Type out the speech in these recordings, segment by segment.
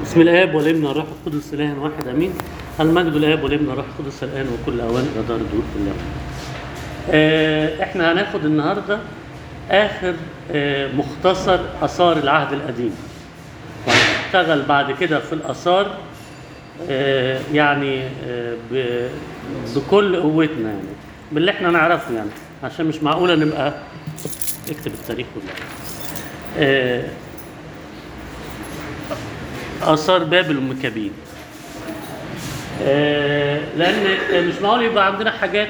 بسم الآب والابن والروح القدس إله واحد آمين. المجد للآب والابن والروح القدس الآن وكل أوان إلى دار الدور كلها. إحنا هناخد النهارده آخر مختصر آثار العهد القديم. وهنشتغل بعد كده في الآثار يعني بكل قوتنا، يعني باللي إحنا نعرفه، يعني عشان مش معقولة نبقى اكتب التاريخ كله. آثار بابل والمكابين. لأن مش معقول يبقى عندنا حاجات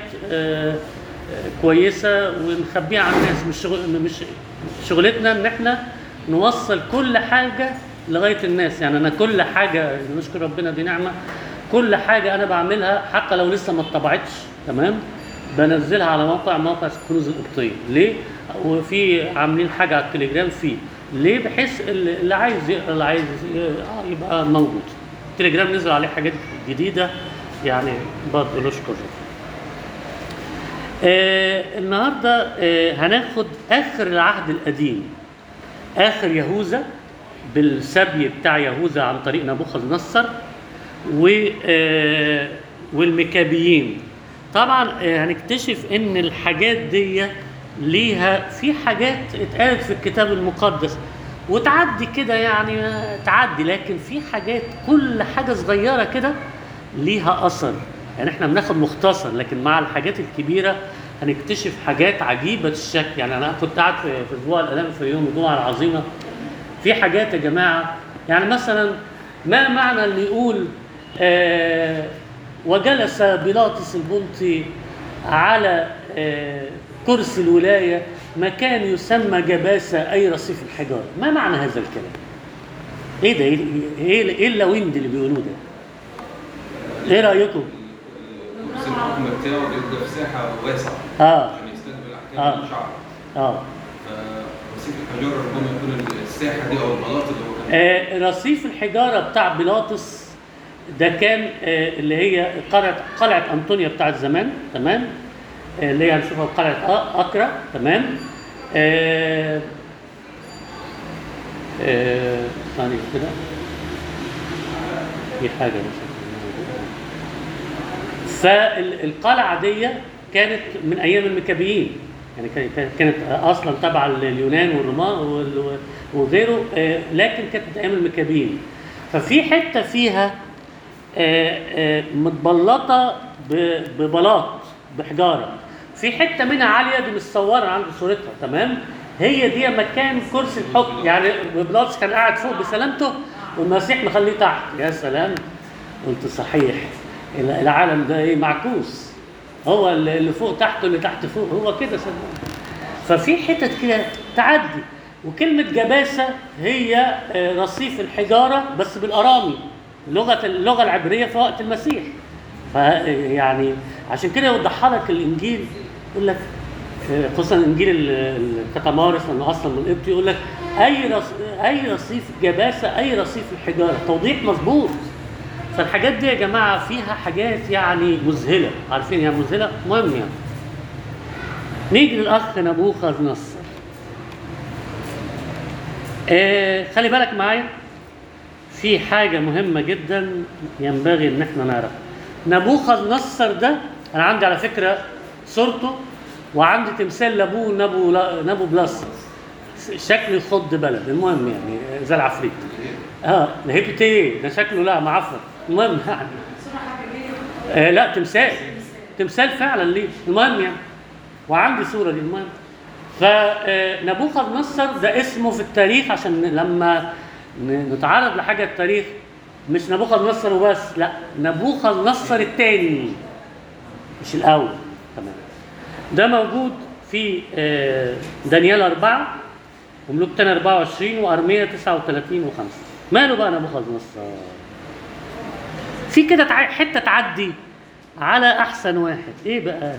كويسة ونخبيها عن الناس. مش شغلتنا إن إحنا نوصل كل حاجة لغاية الناس. يعني أنا كل حاجة، نشكر ربنا دي نعمة، كل حاجة أنا بعملها حتى لو لسه ما اتطبعتش تمام بنزلها على موقع كنوز القبطية. ليه؟ وفي عاملين حاجة على التليجرام فيه. ليه؟ بحيث اللي عايز يقرا، اللي عايز يبقى موجود. التليجرام نزل عليه حاجات جديدة، يعني برضه نشكر. النهارده هناخد آخر العهد القديم، آخر يهوذا بالسبي بتاع يهوذا عن طريق نبوخذ نصر والمكابيين. طبعا هنكتشف ان الحاجات دي ليها في حاجات اتقالت في الكتاب المقدس وتعدي كده، يعني تعدي، لكن في حاجات كل حاجة صغيرة كده ليها أثر. يعني احنا بناخد مختصر، لكن مع الحاجات الكبيرة هنكتشف حاجات عجيبة الشكل. يعني أنا كنت قاعد في أسبوع الآلام في يوم الجمعة العظيمة، في حاجات يا جماعة. يعني مثلا ما معنى اللي يقول وجلس بيلاطس البنطي على كرسي الولاية مكان يسمى جباسة أي رصيف الحجارة؟ ما معنى هذا الكلام؟ إيه ده؟ إيه اللوين اللي بيقولوه ده؟ إيه رأيكم؟ كرسي الحكم بتاعه بيبقى في ساحة واسعة عشان يستقبل أحكام الشعب. فرصيف الحجارة ربما يكون الساحة دي أو البلاط اللي هو رصيف الحجارة بتاع بيلاطس ده كان اللي هي قلعة أنطونيا بتاعت زمان، تمام؟ اللي هي هنشوفها في قلعة أكرا، تمام؟ ثانية كده في حاجة مثلا. فالقلعة دي كانت من أيام المكابيين، يعني كانت أصلا تبع اليونان والرومان وغيره، لكن كانت من أيام المكابيين. ففي حتة فيها متبلطة ببلاط بحجارة، في حتة منها عالية دي متصورة عندي صورتها، تمام؟ هي دي مكان كرسي الحكم. يعني بيلاطس كان قاعد فوق بسلامته والمسيح مخليه تحت. يا سلام، قلت صحيح، العالم ده ايه؟ معكوس، هو اللي فوق تحت واللي تحت فوق، هو كده سلام. ففي حتت كده تعدي. وكلمة جباسة هي رصيف الحجارة بس بالأرامي، اللغة العبرية في وقت المسيح. فيعني عشان كده يوضحها لك الإنجيل، يقول لك خصوصا إنجيل الكتمارس لأنه أصلا من القبط، يقول لك أي رصيف جباسة أي رصيف الحجارة، توضيح مظبوط. فالحاجات دي يا جماعة فيها حاجات يعني مذهلة، عارفين يعني مذهلة؟ مهم. يعني نيجي للأخ نبوخذ نصر. خلي بالك معايا، في حاجة مهمة جدا ينبغي ان احنا نعرفها. نبوخذ نصر ده انا عندي على فكرة صورته، وعندي تمثال لابوه نبو بلس، شكله يخض بلد. المهم يعني زي العفريت. هيبت ايه ده شكله؟ لا معفر. المهم يعني لا تمثال فعلا ليه. المهم يعني، وعندي صورة دي. المهم، فنبوخذ نصر ده اسمه في التاريخ عشان لما نتعرض لحاجة التاريخ مش نبوخذ نصر وبس، لا، نبوخذ نصر الثاني مش الأول، تمام؟ ده موجود في دانيال 4 وملوك تاني 24 وأرمية 39 و5. ماله بقى نبوخذ نصر؟ في كده حتة تعدي على أحسن واحد. إيه بقى؟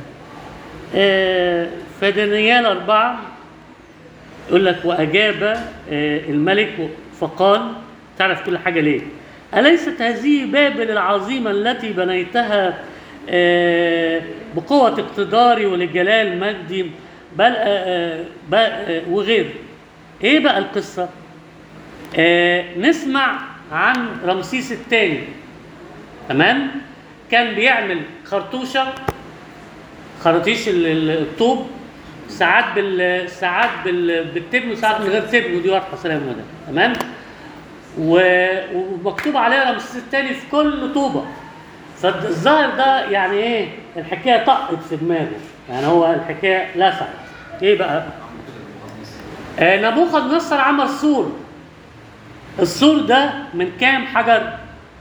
في دانيال 4 يقول لك وأجاب الملك فقال، تعرف كل حاجة ليه؟ أليست هذه بابل العظيمة التي بنيتها بقوة اقتداري ولجلال مجدي بل وغير؟ ايه بقى القصة؟ نسمع عن رمسيس الثاني. تمام؟ كان بيعمل خراطيش الطوب، ساعات بالتبن وساعات من غير تبن، ودي واضحه سلام ده. تمام؟ ومكتوب عليها رمسيس الثاني في كل طوبه. فالظاهر ده يعني ايه؟ الحكايه طقت في دماغه، يعني هو الحكايه لسعت. ايه بقى؟ نبوخذ نصر عمل سور. السور ده من كام حجر؟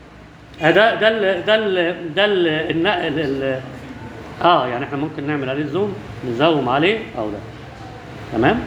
يعني احنا ممكن نعمل عليه زوم، نزوم عليه او ده. تمام؟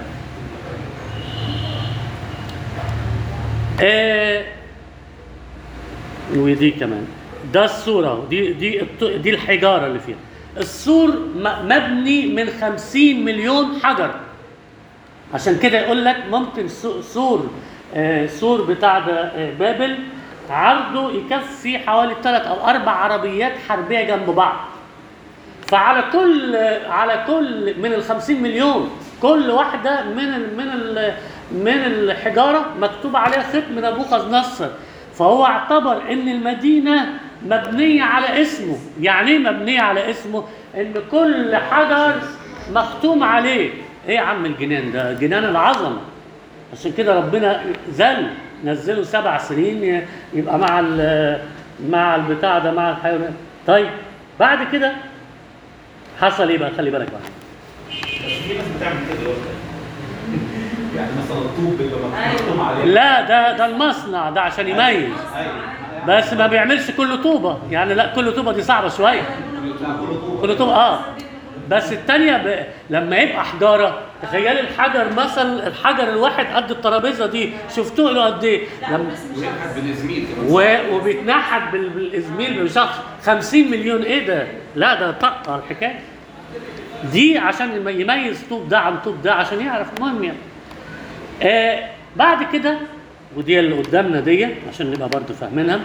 ودي كمان ده الصورة، دي الحجارة اللي فيها. السور مبني من 50 مليون حجر. عشان كده يقول لك ممكن سور بتاع بابل عرضه يكفي حوالي 3 أو 4 عربيات حربية جنب بعض. فعلى كل من ال 50 مليون كل واحدة من الحجارة مكتوب عليها ختم نبوخذ نصر. فهو اعتبر ان المدينة مبنية على اسمه. يعني ايه مبنية على اسمه؟ ان كل حجر مختوم عليه. ايه يا عم الجنان ده؟ جنان العظمة. عشان كده ربنا نزله 7 سنين يبقى مع البتاع ده، مع الحيوانات. طيب بعد كده حصل ايه بقى؟ خلي بالك بقى. بس في ناس بتعمل كده يعني مثلا الطوب اللي مختوم عليه. لا ده المصنع ده عشان يميز. بس ما بيعملش كل طوبة، يعني لا كل طوبة دي صعبة شوية. كل طوبة بس الثانية لما يبقى حجارة، تخيل الحجر مثلا، الحجر الواحد قد الترابيزة دي، شفتوه له قد ايه؟ بيتنحت بالازميل وبيتنحت بالازميل بشخص 50 مليون. ايه ده؟ لا ده طقة الحكاية دي عشان يميز طوب ده عن طوب ده عشان يعرف. المهم يعني بعد كده، ودي اللي قدامنا دي عشان نبقى برضو فاهمينها.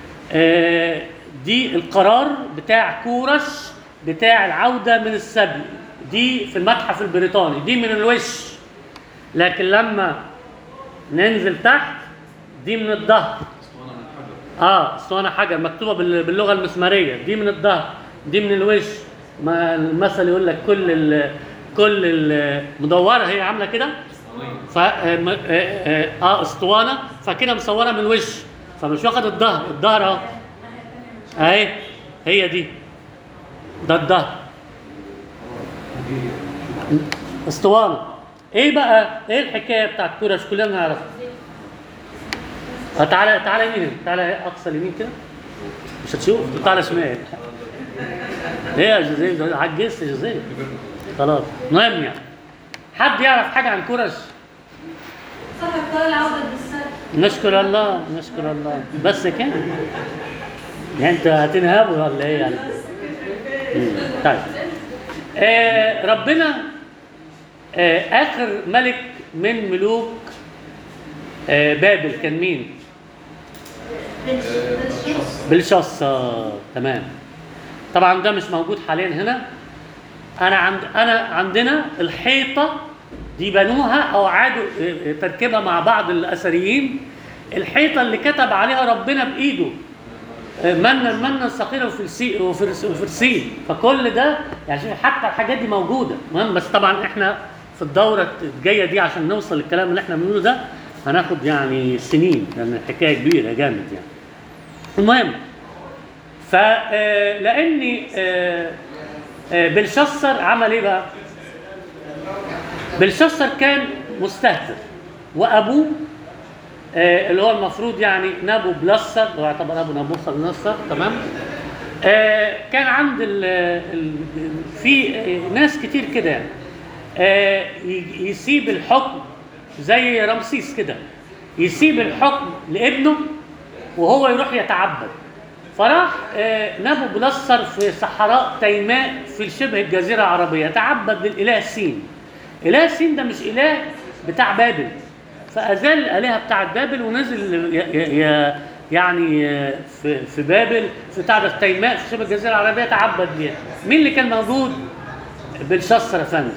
دي القرار بتاع كورش بتاع العودة من السبي، دي في المتحف البريطاني، دي من الوش. لكن لما ننزل تحت دي من الظهر. اسطوانة حجر مكتوبة باللغة المسمارية، دي من الظهر، دي من الوش. ما المثل يقول لك كل المدورة هي عاملة كده. اسطوانة، فكده مصورة من الوش، فمش واخد الظهر اهي هي دي، ده الظهر اسطوانة. ايه بقى؟ ايه الحكاية بتاعت كورش؟ كلنا نعرفها. تعالى يمين، تعالى اقصى اليمين كده مش هتشوف، تعالى شمال. ايه يا جوزيف؟ عجزت يا جوزيف خلاص. المهم يعني حد يعرف حاجة عن كورش؟ صاحب قال العودة بالسلب. نشكر الله نشكر الله. بس كده يعني انت هتنهبوا ولا ايه يعني؟ طيب ربنا اخر ملك من ملوك بابل كان مين؟ بلشاصر. تمام. طبعا ده مش موجود حاليا هنا. عندنا الحيطه دي بنوها او عادوا تركيبها مع بعض الاثريين. الحيطه اللي كتب عليها ربنا بايده منا ثقيلا وفرسين. فكل ده يعني حتى الحاجات دي موجوده. المهم بس طبعا احنا في الدوره الجايه دي عشان نوصل للكلام اللي احنا بنقوله ده هناخد يعني سنين، لان الحكايه كبيره جامد يعني. المهم لاني بلشاصر عمل ايه بقى؟ بلشاصر كان مستهتر، وابوه اللي هو المفروض يعني نابو بلسر، هو يعتبر ابو نبوخذ نصر. تمام. كان عند في ناس كتير كده يعني يسيب الحكم زي رمسيس كده، يسيب الحكم لابنه وهو يروح يتعبد. فراح نابو بلسر في صحراء تيماء في شبه الجزيرة العربية يتعبد للإله سين. إله سين ده مش إله بتاع بابل، فأزال الآلهة بتاعت بابل ونزل يعني في بابل في بتاع تيماء في شبه الجزيرة العربية تعبد ليها. مين اللي كان موجود؟ بلشاصر أفندي.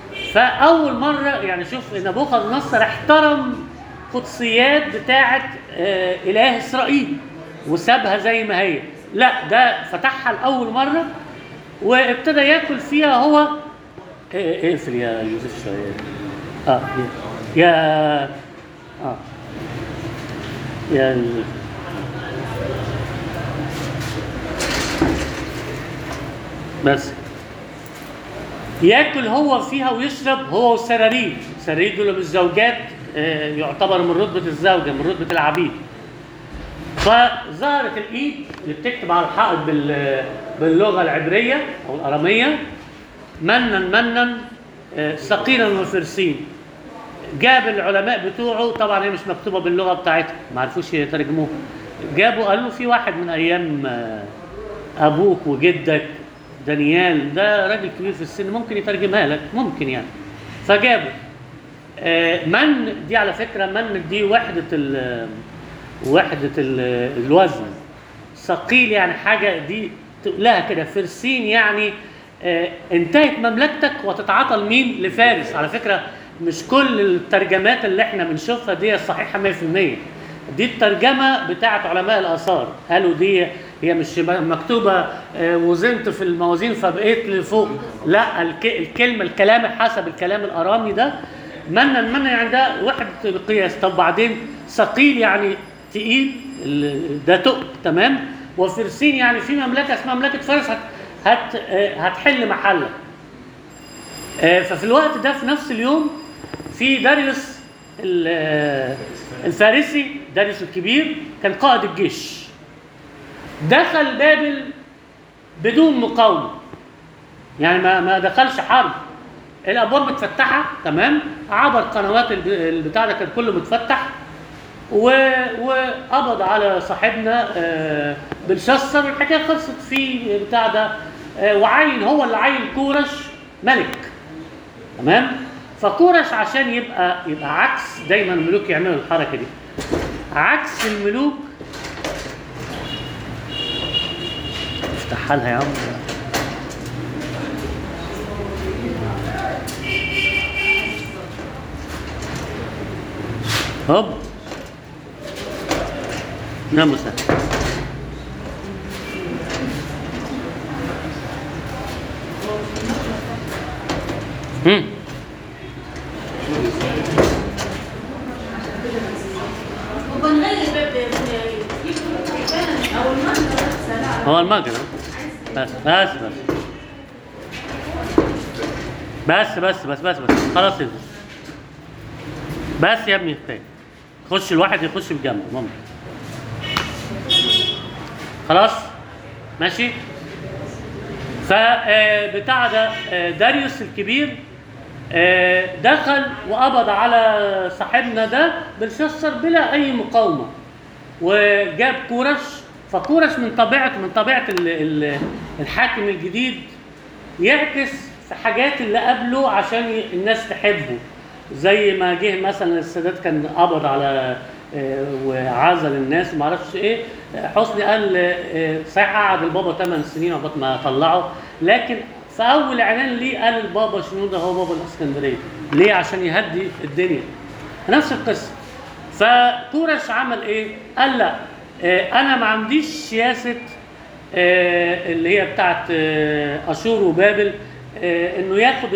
فأول مرة يعني شوف نبوخذ نصر احترم قدسيات بتاعت اله اسرائيل وسابها زي ما هي. لا، ده فتحها لاول مره وابتدى ياكل فيها هو. اقفل يا يوسف شويه. يا يا بس ياكل هو فيها ويشرب هو والسراريد. السراريد دول مش زوجات، يعتبر من رتبه الزوجه، من رتبه العبيد. فظهرت الايد اللي بتكتب على الحائط باللغه العبريه او الاراميه منا ثقيلا وفرسين. جاب العلماء بتوعه، طبعا هي مش مكتوبه باللغه بتاعتها، ما عرفوش يترجموها. جابوا قالوا له في واحد من ايام ابوك وجدك دانيال، ده راجل كبير في السن ممكن يترجمها لك، ممكن يعني. فجابوا من دي، على فكره من دي وحده الوزن. ثقيل يعني حاجه دي تقولها كده. فرسين يعني انتهت مملكتك وتتعاطى لمين؟ لفارس. على فكره مش كل الترجمات اللي احنا بنشوفها دي صحيحه 100%. دي الترجمه بتاعت علماء الاثار، قالوا دي هي مش مكتوبه وزنت في الموازين فبقيت لفوق. لا، الكلمه الكلام حسب الكلام الارامي ده من يعني ده وحده قياس. طب بعدين ثقيل يعني تقيل، ده تقل، تمام. وفرسين يعني في مملكه اسمها مملكه فارس هتحل محلك. ففي الوقت ده في نفس اليوم في داريوس الفارسي، داريوس الكبير كان قائد الجيش، دخل بابل بدون مقاومه، يعني ما دخلش حرب. الابواب متفتحه، تمام، عبر قنوات البتاع ده كان كله متفتح، وقبض على صاحبنا بلشسر. الحكايه خلصت في بتاع ده، وعين هو اللي عين كورش ملك، تمام. فكورش عشان يبقى عكس، دايما الملوك يعملوا الحركه دي عكس الملوك. افتحها لها يا عم. هوب نعم مساء. هو المجرى بس خلاص بس يا ابني كفايه. خش الواحد يخش بجنبه ممكن. خلاص ماشي. فبتاع ده داريوس الكبير دخل وقبض على صاحبنا ده بلشسر بلا اي مقاومه، وجاب كورش. فكورش من طبيعه الحاكم الجديد يعكس في حاجات اللي قبله عشان الناس تحبه. زي ما جه مثلا السادات كان قبض على وعزل الناس وما اعرفش ايه. حسني قال صحيح قعد البابا 8 سنين عقبال ما طلعه، لكن في اول اعلان ليه قال البابا شنودة هو بابا الاسكندريه. ليه؟ عشان يهدي الدنيا. نفس القصه. فكورش عمل ايه؟ قال لا، انا ما عنديش سياسه اللي هي بتاعت اشور وبابل، انه ياخد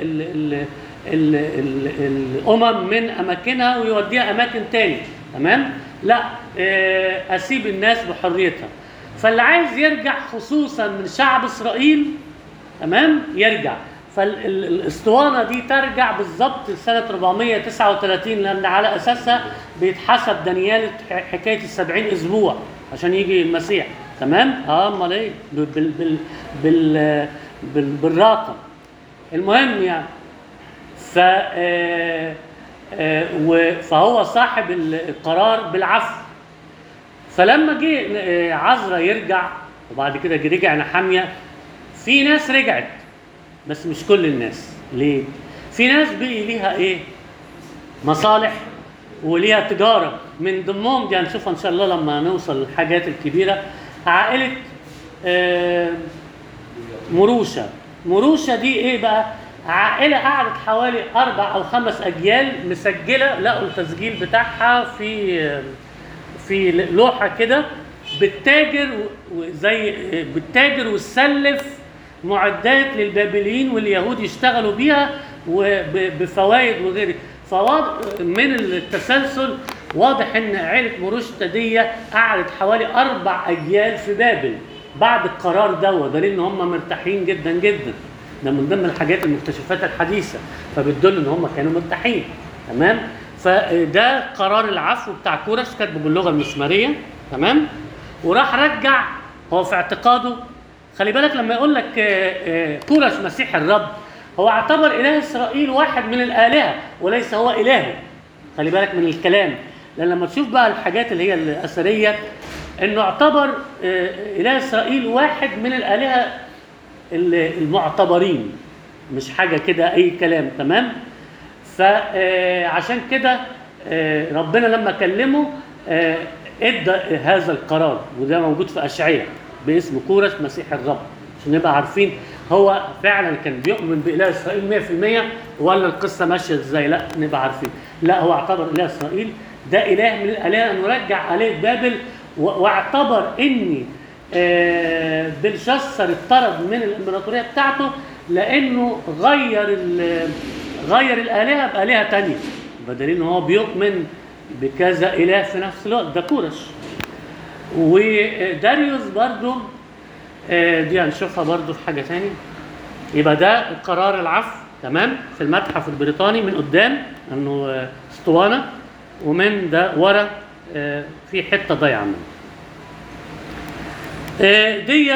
الامم من اماكنها ويوديها اماكن تاني، تمام؟ لا، اسيب الناس بحريتها. فاللي عايز يرجع خصوصا من شعب اسرائيل، تمام، يرجع. فالاسطوانه دي ترجع بالظبط سنه 439، لان على اساسها بيتحسب دانيال حكايه ال70 اسبوع عشان يجي المسيح، تمام؟ امال ايه؟ بالرقم. المهم يعني فهو صاحب القرار بالعفو. فلما جه عزرا يرجع وبعد كده رجع نحمية، في ناس رجعت بس مش كل الناس. ليه؟ في ناس بقي ليها ايه؟ مصالح وليها تجارة. من ضمنهم دي هنشوفها ان شاء الله لما نوصل للحاجات الكبيرة. عائلة مروشة دي ايه بقى؟ عائلة قعدت حوالي 4 أو 5 أجيال مسجلة، لقوا التسجيل بتاعها في لوحه كده بتتاجر وتسلف معدات للبابليين واليهود يشتغلوا بيها وبفوائد وغيره. فواضح من التسلسل واضح ان عائله مروشتا دي قعدت حوالي 4 أجيال في بابل بعد القرار ده، ودليل ان هم مرتاحين جدا جدا. ده من ضمن الحاجات المكتشفات الحديثه، فبتدل ان هم كانوا مرتاحين. تمام. فده قرار العفو بتاع كورش كاتبه باللغه المسماريه. تمام. وراح رجع هو في اعتقاده. خلي بالك لما يقول لك كورش مسيح الرب، هو اعتبر اله اسرائيل واحد من الالهه وليس هو الهه. خلي بالك من الكلام، لان لما تشوف بقى الحاجات اللي هي الاثريه انه اعتبر اله اسرائيل واحد من الالهه المعتبرين، مش حاجه كده اي كلام. تمام. فعشان كده ربنا لما كلمه ادى هذا القرار، وده موجود في اشعياء باسم كورش مسيح الرب، عشان نبقى عارفين هو فعلا كان بيؤمن باله اسرائيل 100% ولا القصه ماشيه ازاي. لا نبقى عارفين، لا هو اعتبر اله اسرائيل ده اله من الالهه نرجع عليه بابل، واعتبر ان بلشسر اتطرد من الامبراطوريه بتاعته لانه غير الالهه بالهه ثانيه، بدليل ان هو بيؤمن بكذا اله في نفس الوقت. ده كورش. وداريوس برضو دي هنشوفها برضو في حاجه ثانيه. يبقى ده قرار العفو. تمام. في المتحف البريطاني من قدام انه اسطوانه، ومن ده ورا في حته ضايعه منه. دي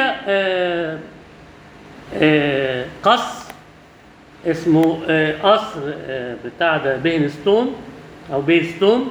قصر اسمه قصر بتاع ده بينستون او بيستون.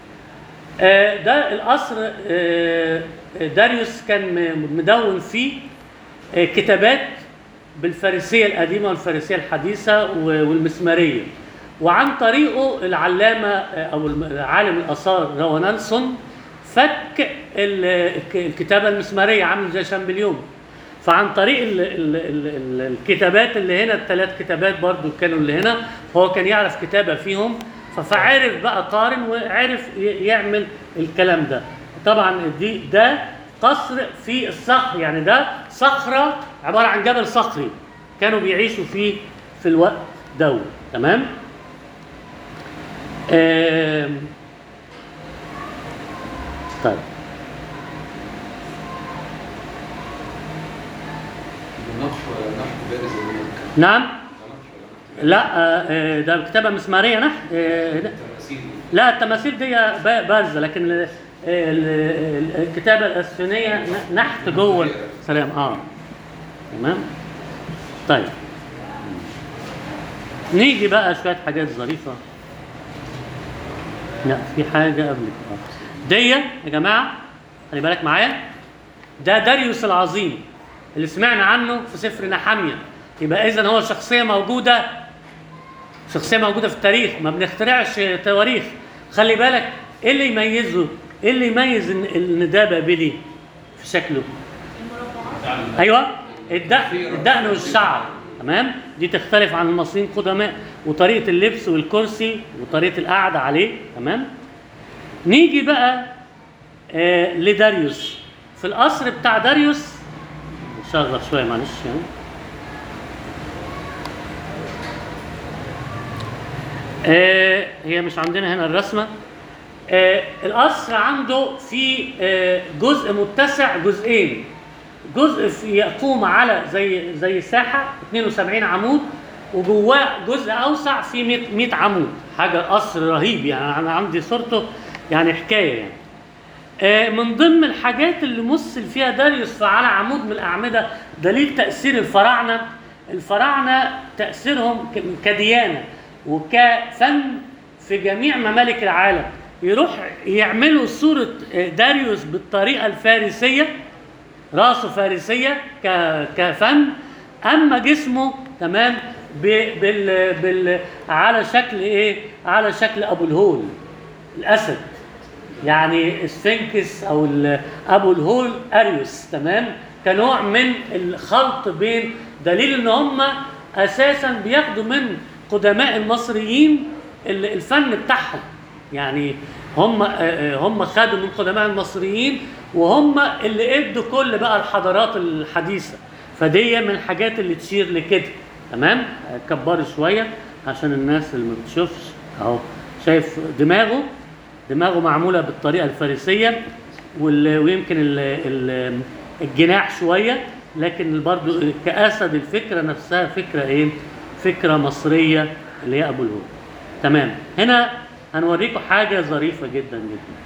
ده القصر داريوس كان مدون فيه كتابات بالفارسيه القديمه والفارسيه الحديثه والمسماريه، وعن طريقه العلامه او عالم الاثار روانالسون فك الكتابه المسماريه عامل زي شامبليون. فعن طريق الكتابات اللي هنا ال3 كتابات برضو كانوا اللي هنا، فهو كان يعرف كتابه فيهم، فعرف بقى قارن وعرف يعمل الكلام ده. طبعا ده قصر في الصخر، يعني ده صخره عباره عن جبل صخري كانوا بيعيشوا فيه في الوقت ده. تمام. طيب نعم. لا ده كتابه مسماريه نحت. لا التماثيل دي بارزه، لكن الكتابه الاسفنيه نحت جوه. سلام. تمام. طيب نيجي بقى شويه حاجات ظريفه. لا في حاجه قبل دي يا جماعه، خلي بالك معايا. ده داريوس العظيم اللي سمعنا عنه في سفر نحمية. يبقى اذا هو شخصيه موجوده في التاريخ، ما بنخترعش تواريخ. خلي بالك ايه اللي يميزه، ايه اللي يميز ان ده بابلي في شكله؟ ايوه الدقن والشعر. تمام. دي تختلف عن المصريين القدماء، وطريقه اللبس والكرسي وطريقه القعده عليه. تمام. نيجي بقى لداريوس. في القصر بتاع داريوس نشغل شويه معلش يعني. هي مش عندنا هنا الرسمه. القصر عنده في جزء متسع جزئين. جزء يقوم على زي ساحه 72 عمود، وجواه جزء اوسع فيه 100 عمود. حاجه قصر رهيب يعني، انا عندي صورته يعني حكايه يعني. من ضمن الحاجات اللي مثل فيها داريوس على عمود من الاعمده دليل تاثير الفراعنه. الفراعنه تاثيرهم كديانه وكفن في جميع ممالك العالم. يروح يعملوا صوره داريوس بالطريقه الفارسيه، راسه فارسيه كفن، اما جسمه تمام على شكل ايه؟ على شكل ابو الهول الاسد، يعني السفنكس او ابو الهول اريوس. تمام. كنوع من الخلط بين دليل ان هم اساسا بياخدوا من قدماء المصريين الفن بتاعهم. يعني هم خدوا من قدماء المصريين، وهم اللي ادوا كل بقى الحضارات الحديثه. فدي من الحاجات اللي تشير لكده. تمام. كبري شويه عشان الناس اللي ما بتشوفش اهو. شايف دماغه معموله بالطريقه الفارسيه، ويمكن الجناح شويه، لكن برضو كاسد الفكره نفسها فكره ايه؟ فكره مصريه اللي هي ابو الهول. تمام. هنا هنوريكم حاجه ظريفه جدا جدا.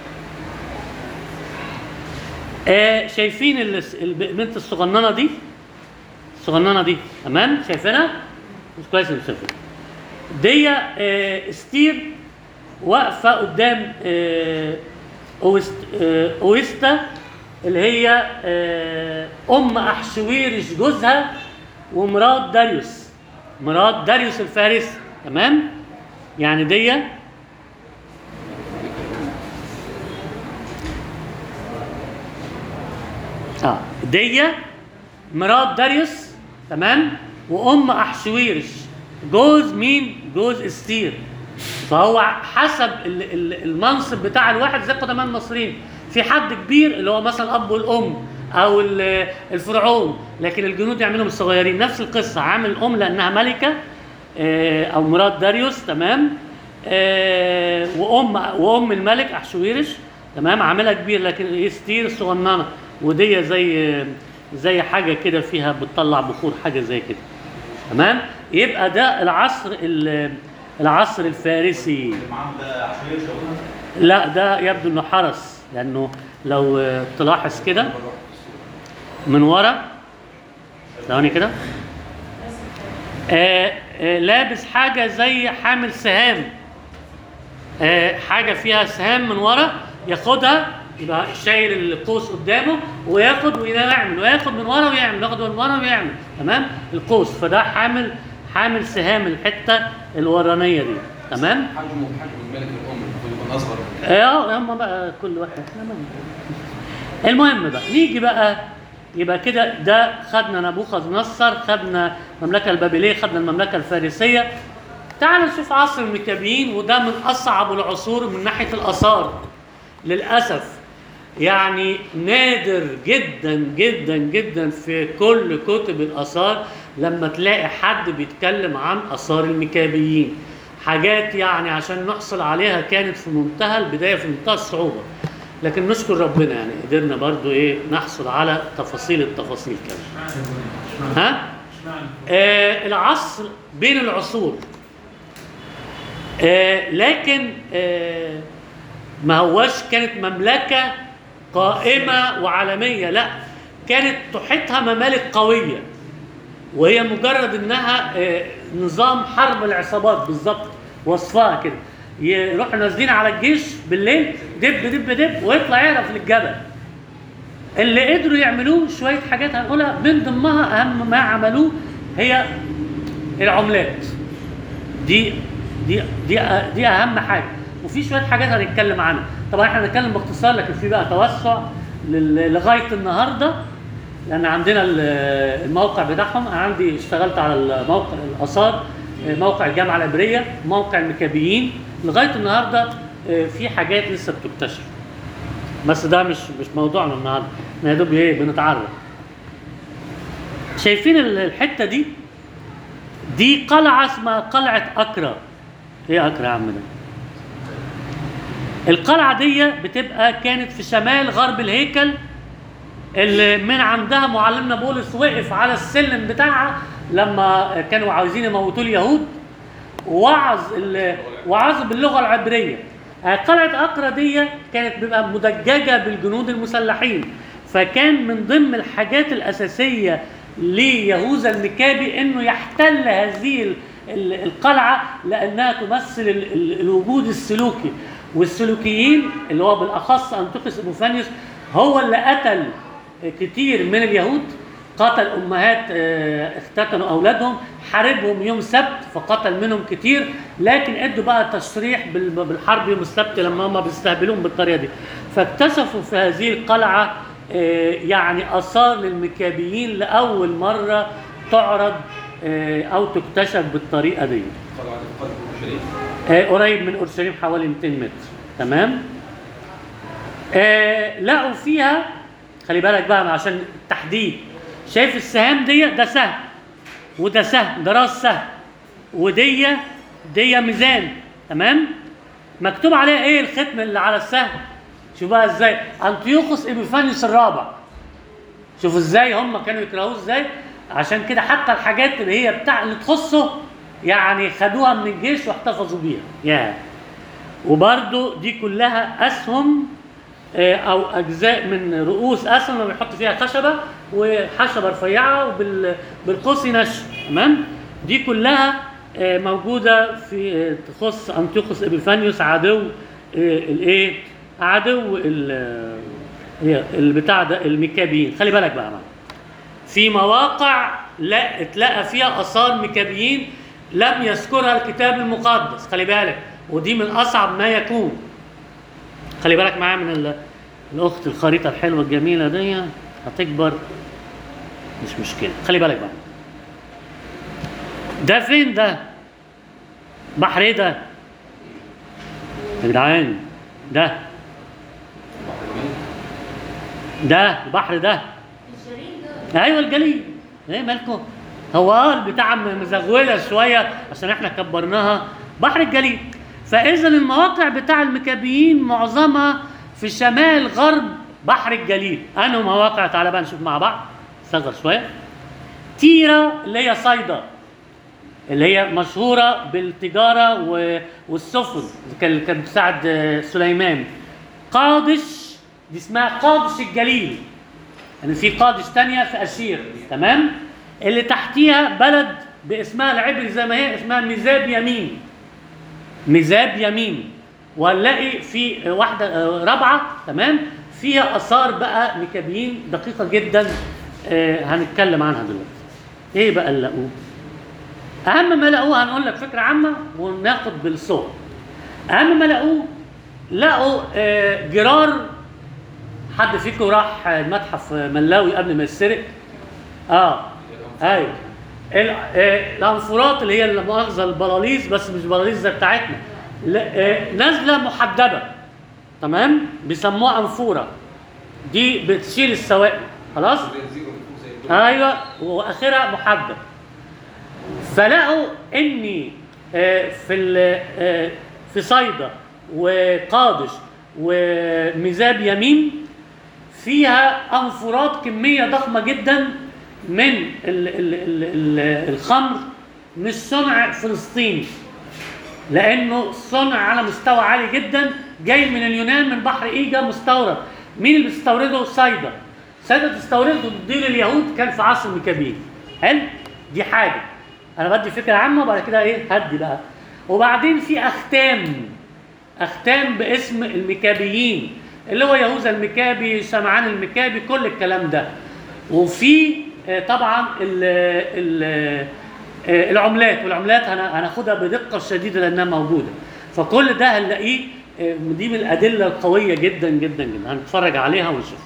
شايفين البنت الصغننه دي؟ تمام. شايفينها؟ مش كويس اللي شايفينها دي. استير واقفه قدام اويستا اللي هي ام احشويرش جوزها ومرات داريوس الفارسي. تمام. يعني دي دي مرات داريوس. تمام. وام احشويرش جوز مين؟ جوز استير. فهو حسب المنصب بتاع الواحد زي قدماء المصريين، في حد كبير اللي هو مثلا الاب والام او الفرعون، لكن الجنود يعملهم الصغيرين. نفس القصه، عامل الام لانها ملكه او مرات داريوس. تمام. وام الملك احشويرش. تمام. عاملها كبير، لكن استير الصغننه، ودي زي حاجه كده فيها بتطلع بخور، حاجه زي كده. تمام. يبقى ده العصر الفارسي. اللي معاهم ده عشوائي شغلها؟ لا، ده يبدو انه حرس، لانه لو تلاحظ كده من ورا، ثواني كده، لابس حاجه زي حامل سهام، حاجه فيها سهام من ورا، ياخدها يبقى شايل القوس قدامه وياخد ويعمل، وياخد من ورا ويعمل، ياخد من ورا ويعمل. تمام. القوس، فده حامل سهام الحته الورانيه دي. تمام. حجم الملك الام المفروض يكون اصغر. هم بقى كل واحد. المهم بقى نيجي بقى، يبقى كده ده خدنا نبوخذ نصر، خدنا المملكه البابليه، خدنا المملكه الفارسيه. تعالوا نشوف عصر المكابيين، وده من اصعب العصور من ناحيه الاثار للاسف. يعني نادر جدا جدا جدا في كل كتب الاثار لما تلاقي حد بيتكلم عن اثار المكابيين. حاجات يعني عشان نحصل عليها كانت في منتهى البدايه، في منتهى الصعوبه، لكن نشكر ربنا يعني قدرنا برضو نحصل على تفاصيل التفاصيل كمان. العصر بين العصور. لكن ما هواش كانت مملكه قائمه وعالميه، لا، كانت تحيطها ممالك قويه، وهي مجرد انها نظام حرب العصابات بالظبط، وصفها كده. يروحوا نازلين على الجيش بالليل، دب دب دب، ويطلع يعرف للجبل. اللي قدروا يعملوه شويه حاجات هنقولها، من ضمنها اهم ما عملوه هي العملات. دي اهم حاجه، وفي شويه حاجات هنتكلم عنها. طبعا احنا هنتكلم باختصار، لكن في بقى توسع لغايه النهارده، لان عندنا الموقع بتاعهم. انا عندي اشتغلت على الموقع الاثار، موقع الجامعه العبريه، موقع المكابيين، لغايه النهارده في حاجات لسه بتكتشف. بس ده مش موضوعنا النهارده، احنا يا دوب بنتعرف. شايفين الحته دي قلعه اسمها قلعه اكرا. ايه اكرا يا عم ده؟ القلعه دي كانت في شمال غرب الهيكل، اللي من عندها معلمنا بولس وقف على السلم بتاعها لما كانوا عاوزين يموتوا اليهود، وعظ باللغه العبريه. قلعه اكرا دي كانت بيبقى مدججه بالجنود المسلحين، فكان من ضمن الحاجات الاساسيه ليهوذا المكابي انه يحتل هذه القلعه، لانها تمثل الوجود السلوكي، والسلوكيين اللي هو بالاخص انطيخوس ابوفانيوس هو اللي قتل كتير من اليهود، قتل امهات اختتنوا اولادهم، حاربهم يوم سبت فقتل منهم كتير، لكن ادوا بقى تصريح بالحرب يوم السبت لما هم بيستهبلوهم بالطريقه دي. فاكتشفوا في هذه القلعه يعني اثار للمكابيين لاول مره تعرض او تكتشف بالطريقه دي. قريب من اورشليم حوالي 200 متر. تمام. لقوا فيها، خلي بالك بقى عشان التحديد، شايف السهام دي؟ ده سهم وده سهم، ده راس سهم، ودي ميزان، تمام. مكتوب عليها ايه الختم اللي على السهم؟ شوف بقى ازاي، انطيوخوس ابيفانيوس الرابع. شوفوا ازاي هم كانوا يكرهوه ازاي. عشان كده حتى الحاجات اللي هي بتاع اللي تخصه يعني خدوها من الجيش واحتفظوا بيها. وبرده دي كلها اسهم او اجزاء من رؤوس اسهم لما بيحط فيها خشبه وحشبه رفيعه وبالقوس ينشف، تمام. دي كلها موجوده في تخص انطيوخوس ابيفانيوس، عدو الايه؟ عدو البتاع ده الميكابيين. خلي بالك بقى معنا في مواقع لا اتلقى فيها اثار ميكابيين لم يذكرها الكتاب المقدس، خلي بالك، ودي من اصعب ما يكون. خلي بالك معايا من الاخت الخريطه الحلوه الجميله دي هتكبر، مش مشكله. خلي بالك بقى، ده فين؟ ده بحر ايه ده يا جدعان؟ ده البحر ده الجليد ده. ايوه الجليد. ايه مالكم؟ هو البتاع مزغوله شويه عشان احنا كبرناها، بحر الجليد. فاذا المواقع بتاع الميكابيين معظمها في شمال غرب بحر الجليد. انه مواقع؟ تعالى بقى نشوف مع بعض، صغر شويه. تيرا اللي هي صيدا، اللي هي مشهوره بالتجاره والسفن، كانت بتساعد سليمان. قادش، دي اسمها قادش الجليل، يعني في قادش ثانيه في اشير، تمام. اللي تحتيها بلد باسمها العبري زي ما هي، اسمها ميزاب يمين. ميزاب يمين. وهنلاقي في واحده رابعه، تمام، فيها اثار بقى ميكابيين دقيقه جدا، هنتكلم عنها دلوقتي. ايه بقى اللي لقوه؟ اهم ما لقوه هنقول لك فكره عامه وناخد بالصور. اهم ما لقوا جرار. حد فيكم راح المتحف ملاوي قبل ما يتسرق؟ ايوه. الانفورات اللي هي لا مؤاخذه البلاليز، بس مش بلاليز زي بتاعتنا، نازله محدبه، تمام، بيسموها انفوره. دي بتشيل السوائل، خلاص. ايوه، واخرها محدب. فلقوا اني في صيدا وقادش وميزاب يمين فيها انفورات كميه ضخمه جدا من الخمر، مش صنع فلسطيني، لانه صنع على مستوى عالي جدا، جاي من اليونان، من بحر ايجا، مستورد. مين اللي بيستورده؟ صيدا. صيدا تستورده تديه لليهود، كان في عصر الميكابيين. حلو؟ دي حاجه انا بدي فكره عامه، وبعد كده ايه هدي بقى. وبعدين في اختام باسم الميكابيين، اللي هو يهوذا الميكابي، سمعان الميكابي، كل الكلام ده. وفي طبعا العملات، والعملات هناخدها بدقه شديده لانها موجوده. فكل ده هنلاقيه، دي من الادله القويه جدا جدا جدا، هنتفرج عليها ونشوف.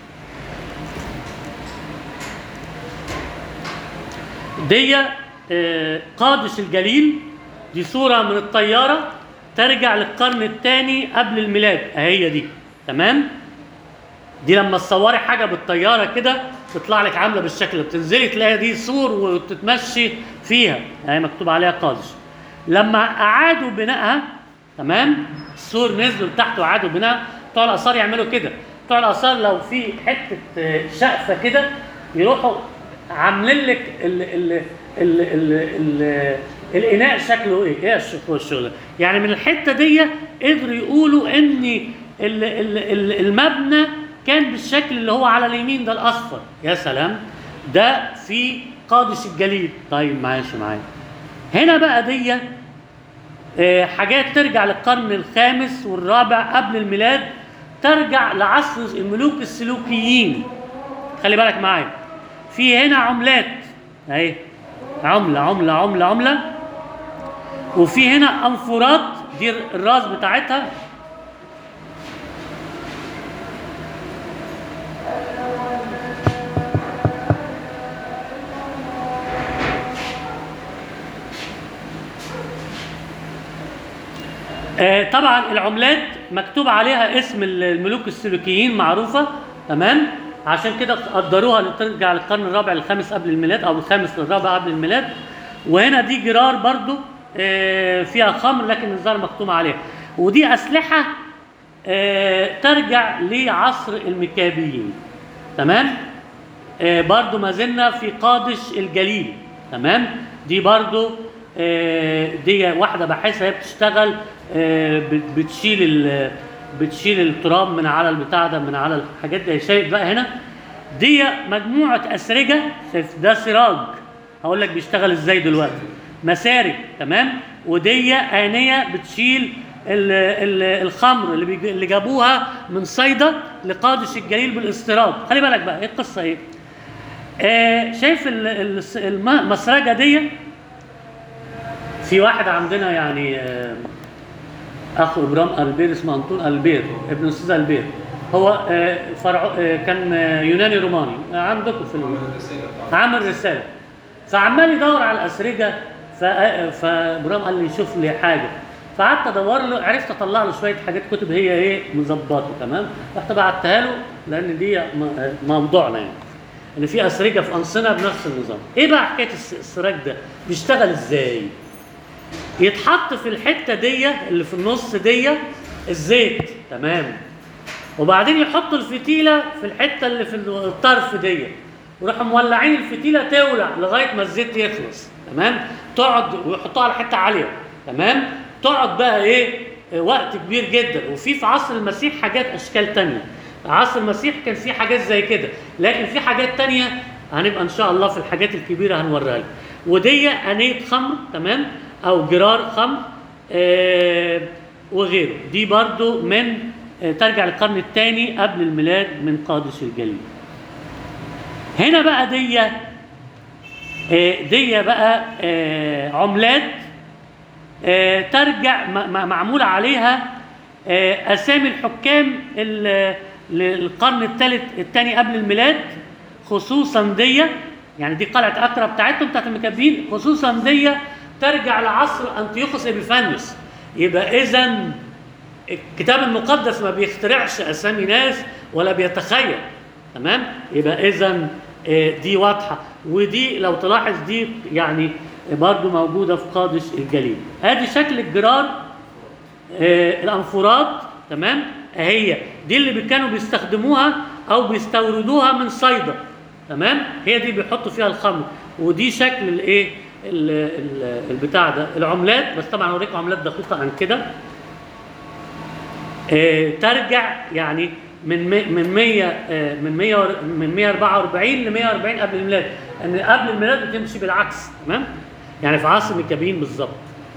دي قادش الجليل، دي صوره من الطياره ترجع للقرن الثاني قبل الميلاد، اهي دي، تمام. دي لما تصوري حاجه بالطياره كده تطلع لك عامله بالشكل ده، بتنزلي تلاقي دي سور وتتمشي فيها، اهي مكتوب عليها قادش. لما اعادوا بنائها، تمام، السور نزلوا لتحت واعادوا بنائها. بتوع الاثار يعملوا كده، بتوع الاثار لو في حته شقفه كده يروحوا عاملين لك الاناء شكله ايه الشغل. يعني من الحته دي قدروا يقولوا ان المبنى كان بالشكل اللي هو على اليمين ده الاصفر. يا سلام، ده في قادش الجليد. طيب ماشي معايا. هنا بقى دي حاجات ترجع للقرن الخامس والرابع قبل الميلاد، ترجع لعصر الملوك السلوكيين. خلي بالك معايا، في هنا عملات اهي، عمله عمله عمله عمله، وفي هنا انفورات، دي الراس بتاعتها. طبعا العملات مكتوب عليها اسم الملوك السلوكيين معروفه، تمام؟ عشان كده قدروها ترجع للقرن الرابع للخامس قبل الميلاد، او الخامس للرابع قبل الميلاد. وهنا دي جرار برضو فيها خمر لكن الظاهر مكتوب عليها. ودي اسلحه ترجع لعصر المكابيين، تمام؟ برضو ما زلنا في قادش الجليل، تمام؟ دي برضو دي واحده باحثه هي بتشتغل بتشيل التراب من على البتاع ده، من على الحاجات دي. شايف بقى هنا دي مجموعه اسرجه، شايف ده سراج، هقول لك بيشتغل ازاي دلوقتي، مسارج، تمام؟ ودي آنية بتشيل الخمر اللي جابوها من صيدا لقادش الجليل بالاستيراد. خلي بالك بقى ايه القصه ايه. شايف المسرجه دي، في واحد عندنا يعني اخو ابرام البير اسمه انطون البير ابن الاستاذ البير، هو كان يوناني روماني عندكم في عامل رساله، فعمال يدور على الاسرجه. فابرام قال لي شوف لي حاجه، فقعدت ادور له، عرفت اطلع له شويه حاجات كتب هي ايه مظبطه، تمام؟ رحت بعتها له لان دي موضوعنا يعني، ان في اسرجه في انصنه بنفس النظام. ايه بقى حكايه السراج ده؟ بيشتغل ازاي؟ يتحط في الحته دي اللي في النص دي الزيت، تمام؟ وبعدين يحطوا الفتيله في الحته اللي في الطرف دي، ويروحوا مولعين الفتيله تولع لغايه ما الزيت يخلص، تمام؟ تقعد ويحطوها على حته عاليه، تمام؟ تقعد بقى ايه وقت كبير جدا. وفي عصر المسيح حاجات اشكال تانية. عصر المسيح كان في حاجات زي كده، لكن في حاجات تانية هنبقى ان شاء الله في الحاجات الكبيره هنوريها لك. ودي انيه خمر، تمام؟ او جرار خمر وغيره. دي برضو من ترجع للقرن الثاني قبل الميلاد من قادش الجليل. هنا بقى دي بقى عملات ترجع معمول عليها اسامي الحكام للقرن الثاني قبل الميلاد، خصوصا دي يعني دي قلعه اكرا بتاعتهم بتاعت المكابين، خصوصا دي ترجع لعصر انطيوخوس ابيفانيوس. يبقى اذا الكتاب المقدس ما بيخترعش اسامي ناس ولا بيتخيل، تمام؟ يبقى اذا دي واضحه. ودي لو تلاحظ دي يعني برضو موجوده في قادش الجليل. ادي شكل الجرار الانفورات، تمام؟ هي دي اللي كانوا بيستخدموها او بيستوردوها من صيدا، تمام؟ هي دي بيحطوا فيها الخمر. ودي شكل الايه البتاع ده العملات، بس طبعا اوريكم عملات دقيقه عن كده. ترجع يعني من 144 ل 140 قبل الميلاد، ان قبل الميلاد بتمشي بالعكس، تمام؟ يعني في عصر المكابين بالظبط.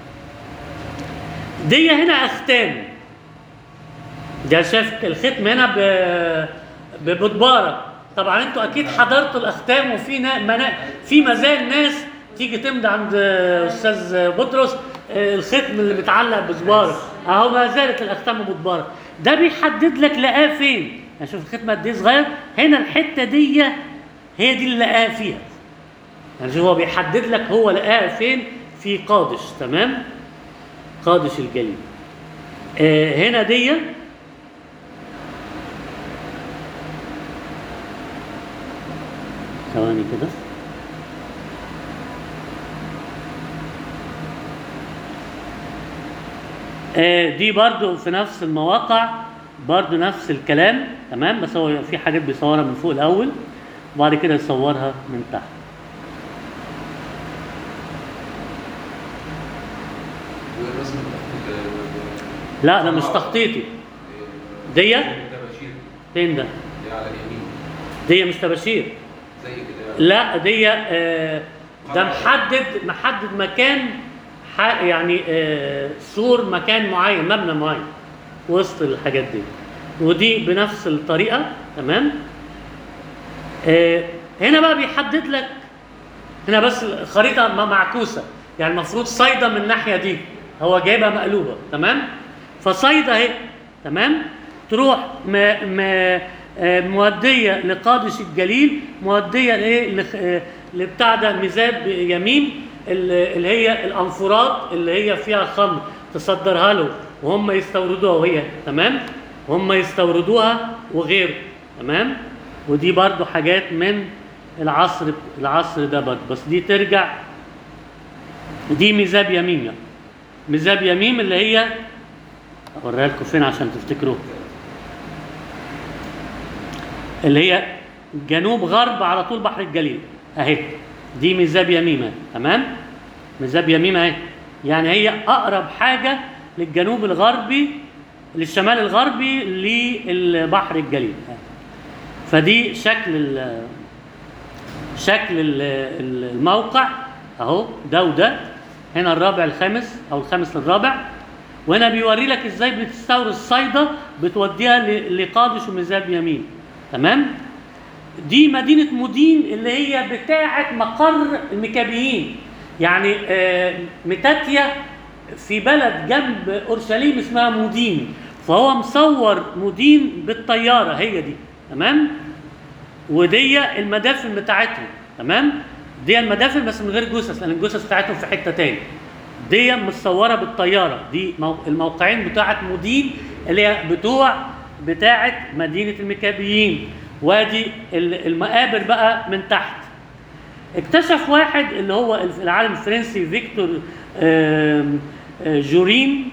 دي هنا اختام، ده شايف الختم هنا ببدباره. طبعا انتوا اكيد حضرتوا الاختام، وفي في مازال ناس تيجي تمضي عند استاذ بطرس الختم اللي متعلق بزباره، اهو ما زالت الاختام بزباره. ده بيحدد لك لقاه فين. يعني شوف الختم قد ايه صغير، هنا الحته دي هي دي اللي لقاه فيها. يعني شوف هو بيحدد لك هو لقاه فين في قادش، تمام؟ قادش الجليل. هنا دي ثواني كده. دي برضو في نفس المواقع، برضو نفس الكلام، تمام؟ بس هو في حاجات بيصورها من فوق الاول وبعد كده يصورها من تحت. لا ده مش تخطيطي. دي فين ده؟ على اليمين دي مش تباشير زي كده. لا دي ده محدد مكان، يعني سور مكان معين، مبنى معين وسط الحاجات دي. ودي بنفس الطريقه، تمام؟ هنا بقى بيحدد لك، هنا بس الخريطه معكوسه، يعني المفروض صيدا من الناحيه دي، هو جايبها مقلوبه، تمام؟ فصيدا اهي، تمام؟ تروح موديه لقادش الجليل، موديه لايه؟ لبتاع ده ميزاب يمين، اللي هي الانفورات اللي هي فيها خمر تصدرها له وهم يستوردوها وهي تمام، وهم يستوردوها وغيره تمام. ودي برضو حاجات من العصر ده برضو، بس دي ترجع، دي ميزاب يميم يعني. ميزاب يميم اللي هي اوريها لكم فين عشان تفتكروها، اللي هي جنوب غرب على طول بحر الجليل اهي، دي ميزاب يميم تمام. ميزاب يميم اهي، يعني هي اقرب حاجه للجنوب الغربي، للشمال الغربي للبحر الجليل. فدي شكل الموقع اهو، ده وده. هنا الرابع الخامس او الخامس للرابع، وهنا بيوري لك ازاي بتستورد الصيدا بتوديها لقادش وميزاب يمين تمام. دي مدينه مودين اللي هي بتاعه مقر المكابيين، يعني متاتيا في بلد جنب اورشليم اسمها مودين، فهو مصور مودين بالطياره هي دي تمام. ودي المدافن بتاعتهم تمام، دي المدافن بس من غير جثث، لان الجثث بتاعتهم في حته تاني. دي متصوره بالطياره، دي الموقعين بتاعت مودين اللي هي بتاعت مدينه المكابيين. وادي المقابر بقى من تحت. اكتشف واحد اللي هو العالم الفرنسي فيكتور جورين،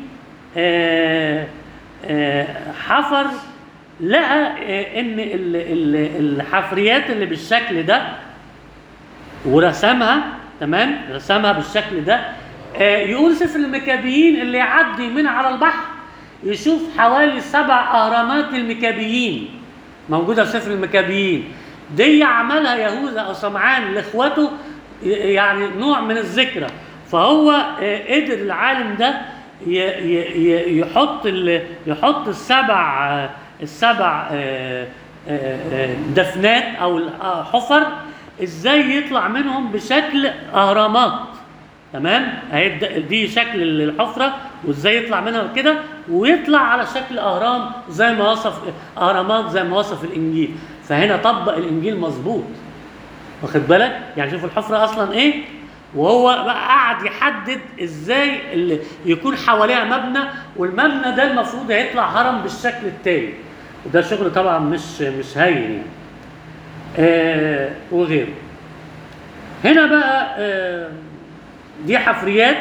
حفر لقى ان الحفريات اللي بالشكل ده ورسمها تمام، رسمها بالشكل ده. يقول سفر المكابيين اللي يعدي من على البحر يشوف حوالي 7 اهرامات للمكابيين موجوده في سفر المكابيين. دي عملها يهوذا او سمعان لاخوته، يعني نوع من الذكرى. فهو قدر العالم ده يحط السبع دفنات او حفر، ازاي يطلع منهم بشكل اهرامات تمام. دي شكل الحفره، وازاي يطلع منها كده ويطلع على شكل اهرام زي ما وصف اهرامات زي ما وصف الانجيل. فهنا طبق الانجيل مظبوط، واخد بالك؟ يعني شوف الحفره اصلا ايه، وهو بقى قاعد يحدد ازاي اللي يكون حواليها مبنى، والمبنى ده المفروض هيطلع هرم بالشكل التالي. وده شغل طبعا مش هين يعني. وغيره. هنا بقى دي حفريات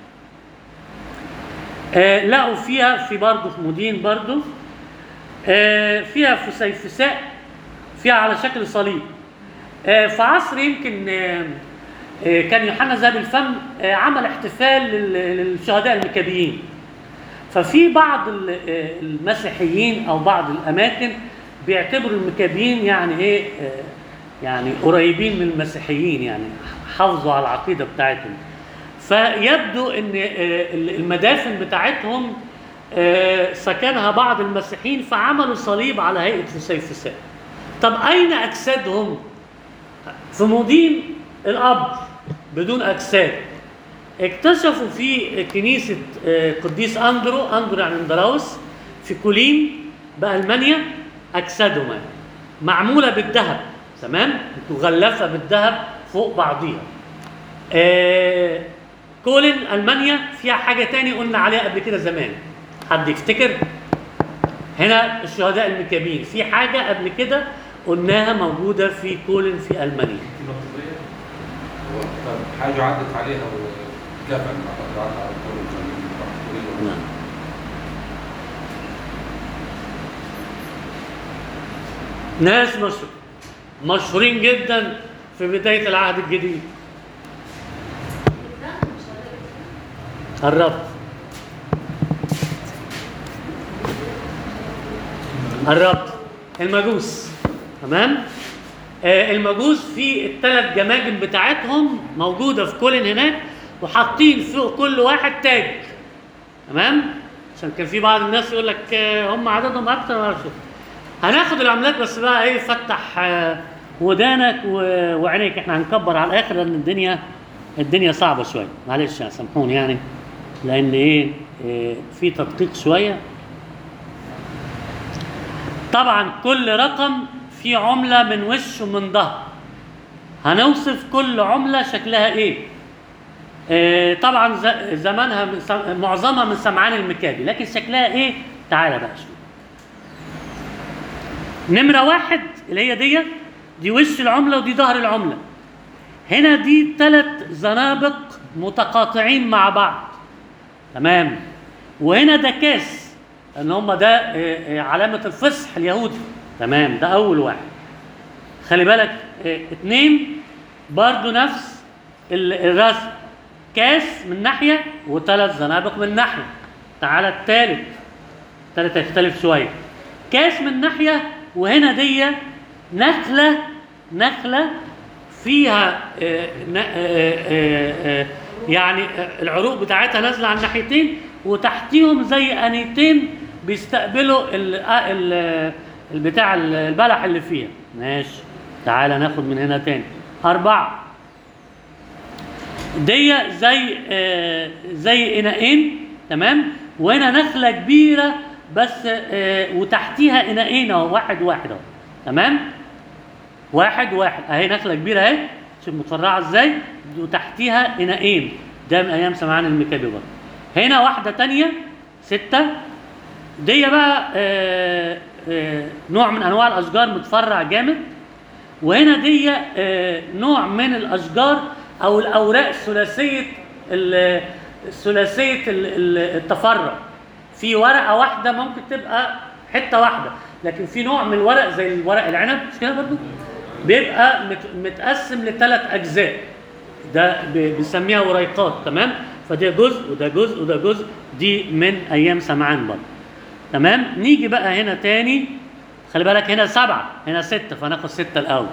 لقوا فيها في برضه في مودين برضه فيها فسيفساء فيها على شكل صليب. في عصر يمكن كان يوحنا ذهب الفم عمل احتفال للشهداء المكابيين. ففي بعض المسيحيين او بعض الاماكن بيعتبروا المكابيين يعني ايه، يعني قريبين من المسيحيين، يعني حافظوا على العقيده بتاعتهم. فيبدو ان المدافن بتاعتهم سكنها بعض المسيحيين، فعملوا صليب على هيئه فسيفساء. طب اين اجسادهم؟ في مودين القبر بدون اجساد. اكتشفوا في كنيسه قديس اندرو يعني اندراوس في كولين بألمانيا اجسادهم معموله بالذهب تمام، مغلفه بالذهب فوق بعضيها. كولين ألمانيا فيها حاجه تاني قلنا عليها قبل كده زمان، حد يفتكر؟ هنا الشهداء المكابين في حاجه قبل كده قلناها موجوده في كولين في ألمانيا. حاجه عدت عليها وكفن عدت على كولين. نعم. ناس مشهورين جدا في بداية العهد الجديد. قربت المجوس تمام. المجوس في ال3 جماجم بتاعتهم موجودة في كولين هناك، وحاطين فوق كل واحد تاج تمام، عشان كان في بعض الناس يقول لك هم عددهم اكتر. ما اعرفش. هناخد العملات بس بقى ايه، فتح ودانك وعينيك. احنا هنكبر على الاخر لان الدنيا صعبه شويه، معلش سامحوني يعني، لان في تدقيق شويه. طبعا كل رقم فيه عمله من وش ومن ظهر. هنوصف كل عمله شكلها ايه طبعا زمانها معظمها من سمعان المكابي، لكن شكلها ايه؟ تعالى بقى شوف. نمرة 1 اللي هي دي وش العملة ودي ظهر العملة. هنا دي 3 زنابق متقاطعين مع بعض، تمام. وهنا ده كاس، ان هم ده علامة الفصح اليهودي، تمام. ده اول واحد. خلي بالك 2 برضو نفس الرسم، كاس من ناحية و3 زنابق من ناحية. تعالى الثالث يختلف شوية، كاس من ناحية، وهنا دي نخلة فيها يعني العروق بتاعتها نازلة على الناحيتين، وتحتيهم زي أنيتين بيستقبلوا البتاع البلح اللي فيها. ماشي، تعالى ناخد من هنا تاني. 4 دي زي إناءين، تمام. وهنا نخلة كبيرة بس وتحتيها إناءين اهو، واحد اهو، تمام. واحد اهي نخلة كبيرة اهي، شوف متفرعة ازاي، وتحتيها إناءين. ده من أيام سمعان المكابي برضه. هنا واحدة تانية 6 دي بقى نوع من أنواع الأشجار متفرع جامد. وهنا دي نوع من الأشجار أو الأوراق ثلاثية التفرع. في ورقة واحدة ممكن تبقى حتة واحدة، لكن في نوع من الورق زي الورق العنب، مش كده برضه؟ بيبقى متقسم ل3 أجزاء، ده بنسميها وريقات، تمام. فده جزء وده جزء وده جزء، دي من أيام سمعان برضه، تمام. نيجي بقى هنا تاني، خلي بالك هنا 7 هنا 6، فناخد 6 الأول.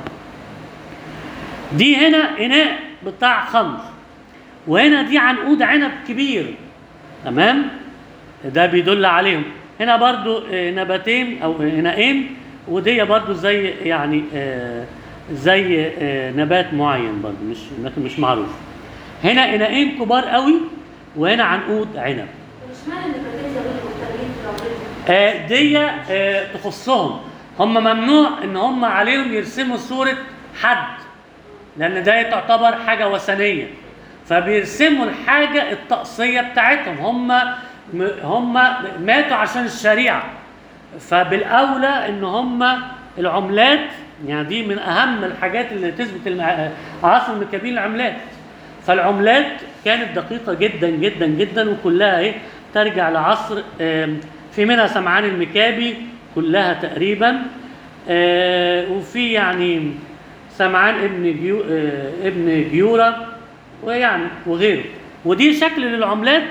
دي هنا إناء بتاع خمر، وهنا دي عنقود عنب كبير، تمام. ده بيدل عليهم. هنا برضو نباتين او إناءين، ودي برضو زي يعني زي نبات معين برضو مش معروف. هنا إناءين كبار قوي، وهنا عنقود عنب. مش معنى النباتين زي دي تخصهم، هم ممنوع ان هم عليهم يرسموا صورة حد، لان ده تعتبر حاجة وثنية، فبيرسموا الحاجة الطقسية بتاعتهم. هم ماتوا عشان الشريعة، فبالأولى ان هم العملات، يعني دي من اهم الحاجات اللي تثبت عصر المكابين العملات. فالعملات كانت دقيقة جدا جدا جدا، وكلها ايه ترجع لعصر في منها سمعان المكابي كلها تقريبا، وفي يعني سمعان ابن جيورة ويعني وغيره. ودي شكل للعملات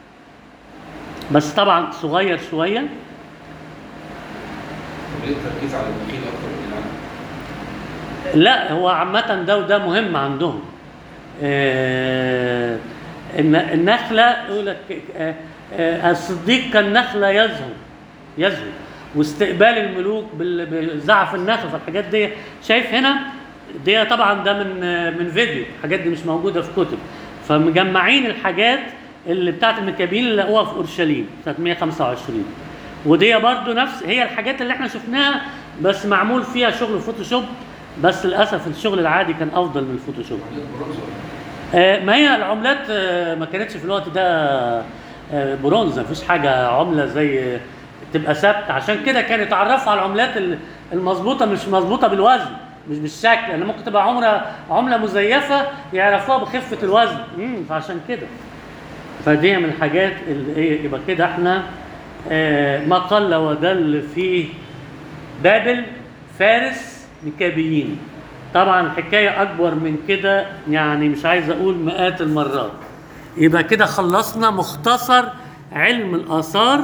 بس طبعا صغير شوية. ليه التركيز على النخيل اكتر من العنب؟ لا، هو عامة ده وده مهم عندهم. النخلة يقول لك الصديق كالنخلة يزهو، واستقبال الملوك بزعف النخل. فالحاجات دي شايف هنا دي طبعا ده من فيديو، الحاجات دي مش موجودة في كتب، فمجمعين الحاجات اللي بتاعت المكابين اللي لقوها في اورشليم سنة 125. ودي برضو نفس هي الحاجات اللي احنا شفناها، بس معمول فيها شغل فوتوشوب، بس للاسف الشغل العادي كان افضل من الفوتوشوب. ما هي العملات ما كانتش في الوقت ده برونز، مفيش حاجه عمله زي تبقى ثابته، عشان كده كانوا يتعرفوا على العملات المظبوطه مش مظبوطه بالوزن، مش بالشكل، لان ممكن تبقى عمله مزيفه يعرفوها بخفه الوزن. فعشان كده فدي من الحاجات اللي يبقى كده احنا ما قل ودل في بابل فارس مكابيين. طبعا الحكايه اكبر من كده، يعني مش عايز اقول مئات المرات. يبقى كده خلصنا مختصر علم الاثار